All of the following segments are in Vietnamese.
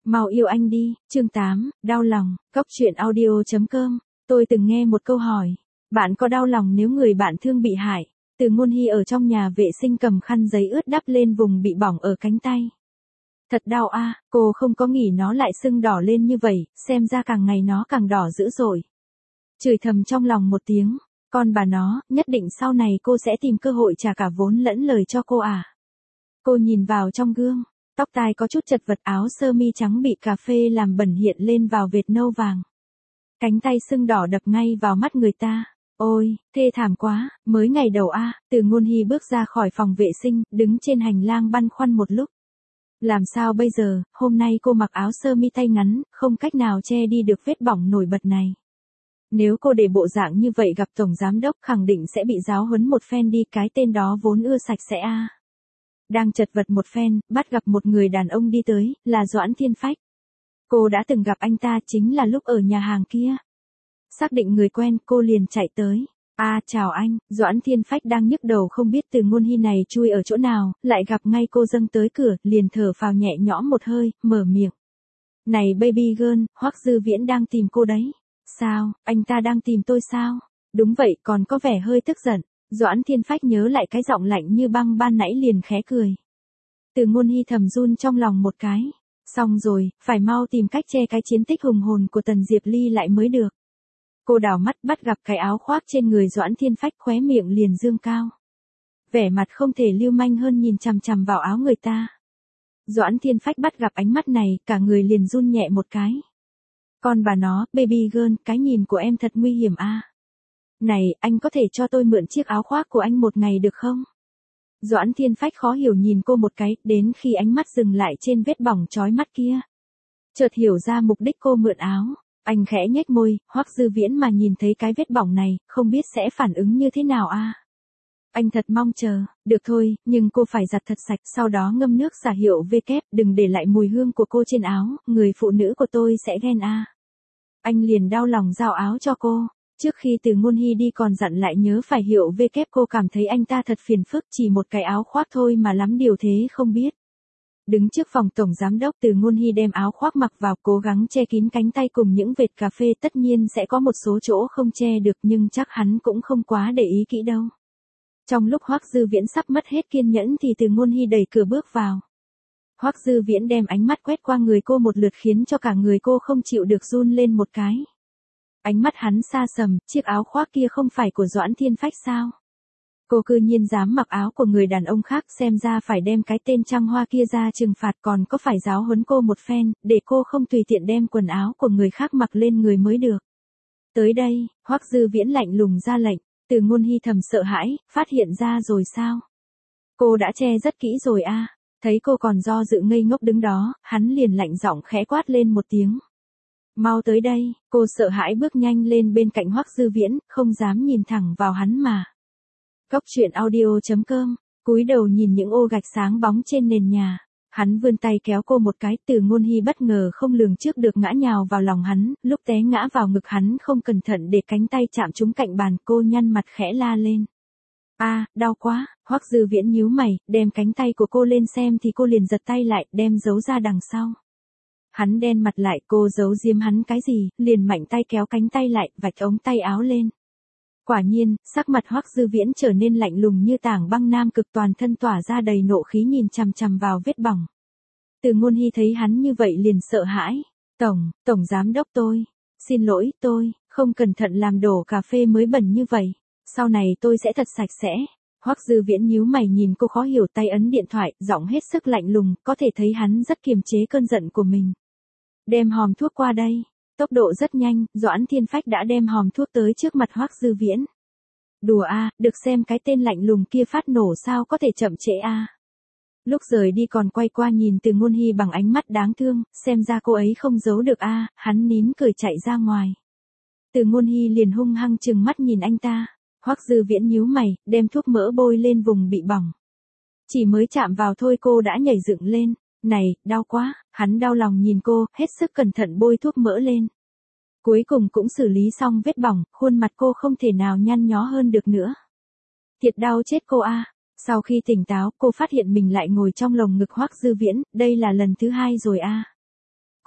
Mau yêu anh đi, chương 8, đau lòng, Cóc truyện audio.com. Tôi từng nghe một câu hỏi, bạn có đau lòng nếu người bạn thương bị hại? Từ Ngôn Hy ở trong nhà vệ sinh cầm khăn giấy ướt đắp lên vùng bị bỏng ở cánh tay. Thật đau a, cô không có nghĩ nó lại sưng đỏ lên như vậy, xem ra càng ngày nó càng đỏ dữ dội. Chửi thầm trong lòng một tiếng, con bà nó, nhất định sau này cô sẽ tìm cơ hội trả cả vốn lẫn lời cho cô à. Cô nhìn vào trong gương, tóc tai có chút chật vật, áo sơ mi trắng bị cà phê làm bẩn hiện lên vào vệt nâu vàng. Cánh tay sưng đỏ đập ngay vào mắt người ta. Ôi, thê thảm quá, mới ngày đầu a. Từ Ngôn Hy bước ra khỏi phòng vệ sinh, đứng trên hành lang băn khoăn một lúc. Làm sao bây giờ, hôm nay cô mặc áo sơ mi tay ngắn, không cách nào che đi được vết bỏng nổi bật này. Nếu cô để bộ dạng như vậy gặp tổng giám đốc khẳng định sẽ bị giáo huấn một phen đi, cái tên đó vốn ưa sạch sẽ a. Đang chật vật một phen, bắt gặp một người đàn ông đi tới, là Doãn Thiên Phách. Cô đã từng gặp anh ta chính là lúc ở nhà hàng kia. Xác định người quen, cô liền chạy tới. Chào anh. Doãn Thiên Phách đang nhức đầu không biết Từ Ngôn Hy này chui ở chỗ nào, lại gặp ngay cô dâng tới cửa, liền thở phào nhẹ nhõm một hơi, mở miệng. Này baby girl, Hoắc Dư Viễn đang tìm cô đấy. Sao, anh ta đang tìm tôi sao? Đúng vậy, còn có vẻ hơi tức giận. Doãn Thiên Phách nhớ lại cái giọng lạnh như băng ban nãy liền khẽ cười. Từ Ngôn Hy thầm run trong lòng một cái. Xong rồi, phải mau tìm cách che cái chiến tích hùng hồn của Tần Diệp Ly lại mới được. Cô đảo mắt bắt gặp cái áo khoác trên người Doãn Thiên Phách, khóe miệng liền dương cao. Vẻ mặt không thể lưu manh hơn nhìn chằm chằm vào áo người ta. Doãn Thiên Phách bắt gặp ánh mắt này, cả người liền run nhẹ một cái. Con bà nó, baby girl, cái nhìn của em thật nguy hiểm a. Này, anh có thể cho tôi mượn chiếc áo khoác của anh một ngày được không? Doãn Thiên Phách khó hiểu nhìn cô một cái, đến khi ánh mắt dừng lại trên vết bỏng chói mắt kia. Chợt hiểu ra mục đích cô mượn áo. Anh khẽ nhếch môi, Hoắc Dư Viễn mà nhìn thấy cái vết bỏng này, không biết sẽ phản ứng như thế nào a. Anh thật mong chờ, được thôi, nhưng cô phải giặt thật sạch, sau đó ngâm nước xả hiệu V-kép, đừng để lại mùi hương của cô trên áo, người phụ nữ của tôi sẽ ghen a. Anh liền đau lòng giao áo cho cô. Trước khi Từ Ngôn Hy đi còn dặn lại nhớ phải hiệu V-kép, cô cảm thấy anh ta thật phiền phức, chỉ một cái áo khoác thôi mà lắm điều thế không biết. Đứng trước phòng tổng giám đốc, Từ Ngôn Hy đem áo khoác mặc vào, cố gắng che kín cánh tay cùng những vệt cà phê, tất nhiên sẽ có một số chỗ không che được nhưng chắc hắn cũng không quá để ý kỹ đâu. Trong lúc Hoắc Dư Viễn sắp mất hết kiên nhẫn thì Từ Ngôn Hy đẩy cửa bước vào. Hoắc Dư Viễn đem ánh mắt quét qua người cô một lượt khiến cho cả người cô không chịu được run lên một cái. Ánh mắt hắn xa sầm, chiếc áo khoác kia không phải của Doãn Thiên Phách sao? Cô cư nhiên dám mặc áo của người đàn ông khác, xem ra phải đem cái tên Trăng Hoa kia ra trừng phạt, còn có phải giáo huấn cô một phen, để cô không tùy tiện đem quần áo của người khác mặc lên người mới được. Tới đây, Hoắc Dư Viễn lạnh lùng ra lệnh. Từ Ngôn Hy thầm sợ hãi, phát hiện ra rồi sao? Cô đã che rất kỹ rồi a. Thấy cô còn do dự ngây ngốc đứng đó, hắn liền lạnh giọng khẽ quát lên một tiếng. Mau tới đây. Cô sợ hãi bước nhanh lên bên cạnh Hoắc Dư Viễn, không dám nhìn thẳng vào hắn mà. Cóc truyện audio.com, cúi đầu nhìn những ô gạch sáng bóng trên nền nhà. Hắn vươn tay kéo cô một cái, Từ Ngôn Hy bất ngờ không lường trước được ngã nhào vào lòng hắn, lúc té ngã vào ngực hắn không cẩn thận để cánh tay chạm trúng cạnh bàn, cô nhăn mặt khẽ la lên. Đau quá. Hoắc Dư Viễn nhíu mày, đem cánh tay của cô lên xem thì cô liền giật tay lại, đem giấu ra đằng sau. Hắn đen mặt lại, cô giấu giếm hắn cái gì, liền mạnh tay kéo cánh tay lại, vạch ống tay áo lên. Quả nhiên, sắc mặt Hoắc Dư Viễn trở nên lạnh lùng như tảng băng nam cực, toàn thân tỏa ra đầy nộ khí nhìn chằm chằm vào vết bỏng. Từ Ngôn Hy thấy hắn như vậy liền sợ hãi. Tổng giám đốc tôi. Xin lỗi, tôi không cẩn thận làm đổ cà phê mới bẩn như vậy. Sau này tôi sẽ thật sạch sẽ. Hoắc Dư Viễn nhíu mày nhìn cô khó hiểu, tay ấn điện thoại, giọng hết sức lạnh lùng, có thể thấy hắn rất kiềm chế cơn giận của mình. Đem hòm thuốc qua đây. Tốc độ rất nhanh, Doãn Thiên Phách đã đem hòm thuốc tới trước mặt Hoắc Dư Viễn. Đùa được xem cái tên lạnh lùng kia phát nổ sao có thể chậm trễ Lúc rời đi còn quay qua nhìn Từ Ngôn Hy bằng ánh mắt đáng thương, xem ra cô ấy không giấu được hắn nín cười chạy ra ngoài. Từ Ngôn Hy liền hung hăng trừng mắt nhìn anh ta. Hoắc Dư Viễn nhíu mày, đem thuốc mỡ bôi lên vùng bị bỏng. Chỉ mới chạm vào thôi cô đã nhảy dựng lên. Này, đau quá. Hắn đau lòng nhìn cô, hết sức cẩn thận bôi thuốc mỡ lên. Cuối cùng cũng xử lý xong vết bỏng, khuôn mặt cô không thể nào nhăn nhó hơn được nữa. Thiệt đau chết cô Sau khi tỉnh táo, cô phát hiện mình lại ngồi trong lồng ngực Hoắc Dư Viễn, đây là lần thứ 2 rồi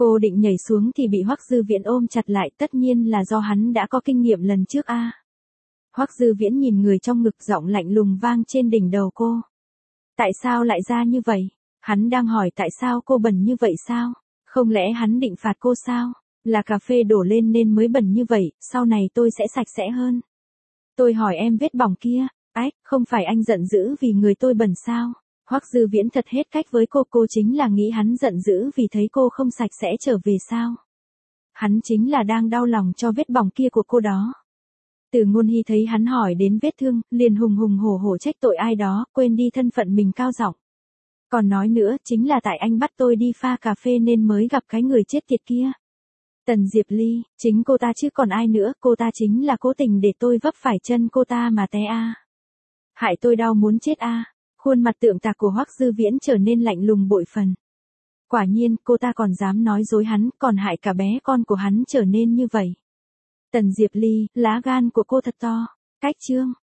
Cô định nhảy xuống thì bị Hoắc Dư Viễn ôm chặt lại, tất nhiên là do hắn đã có kinh nghiệm lần trước a. Hoắc Dư Viễn nhìn người trong ngực, giọng lạnh lùng vang trên đỉnh đầu cô. Tại sao lại ra như vậy? Hắn đang hỏi tại sao cô bẩn như vậy sao? Không lẽ hắn định phạt cô sao? Là cà phê đổ lên nên mới bẩn như vậy, sau này tôi sẽ sạch sẽ hơn. Tôi hỏi em vết bỏng kia, ách, không phải anh giận dữ vì người tôi bẩn sao? Hoắc Dư Viễn thật hết cách với cô chính là nghĩ hắn giận dữ vì thấy cô không sạch sẽ trở về sao? Hắn chính là đang đau lòng cho vết bỏng kia của cô đó. Từ Ngôn Hy thấy hắn hỏi đến vết thương, liền hùng hùng hổ hổ trách tội ai đó, quên đi thân phận mình cao giọng. Còn nói nữa, chính là tại anh bắt tôi đi pha cà phê nên mới gặp cái người chết tiệt kia. Tần Diệp Ly, chính cô ta chứ còn ai nữa, cô ta chính là cố tình để tôi vấp phải chân cô ta mà té a. Hại tôi đau muốn chết a. Khuôn mặt tượng tạc của Hoắc Dư Viễn trở nên lạnh lùng bội phần. Quả nhiên, cô ta còn dám nói dối hắn, còn hại cả bé con của hắn trở nên như vậy. Tần Diệp Ly, lá gan của cô thật to. Cách chương